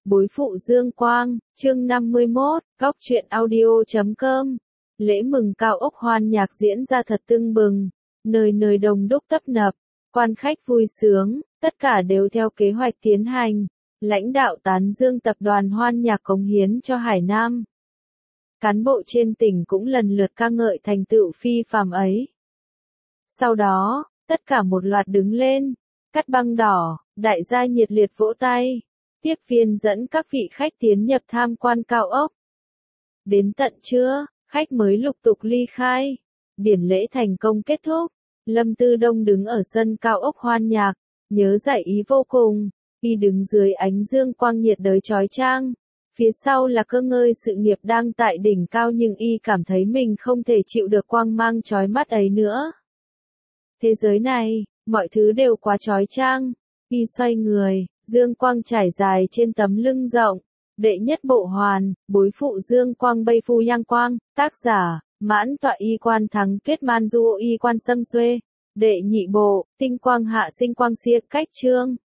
Bối phụ Dương Quang, chương 51, góc truyện audio.com. Lễ mừng cao ốc hoan nhạc diễn ra thật tưng bừng, nơi nơi đông đúc tấp nập, quan khách vui sướng, tất cả đều theo kế hoạch tiến hành. Lãnh đạo tán dương tập đoàn hoan nhạc cống hiến cho Hải Nam. Cán bộ trên tỉnh cũng lần lượt ca ngợi thành tựu phi phàm ấy. Sau đó, tất cả một loạt đứng lên, cắt băng đỏ, đại gia nhiệt liệt vỗ tay. Tiếp viên dẫn các vị khách tiến nhập tham quan cao ốc. Đến tận trưa, khách mới lục tục ly khai. Điển lễ thành công kết thúc. Lâm Tư Đông đứng ở sân cao ốc hoan nhạc, nhớ giải ý vô cùng. Y đứng dưới ánh dương quang nhiệt đới chói chang. Phía sau là cơ ngơi sự nghiệp đang tại đỉnh cao, nhưng Y cảm thấy mình không thể chịu được quang mang chói mắt ấy nữa. Thế giới này, mọi thứ đều quá chói chang. Y xoay người, dương quang trải dài trên tấm lưng rộng. Đệ nhất bộ hoàn, bối phụ Dương Quang Bây Phu Yang Quang, tác giả, mãn tọa y quan thắng tuyết man du y quan xâm xuê. Đệ nhị bộ, tinh quang hạ sinh quang xia cách chương.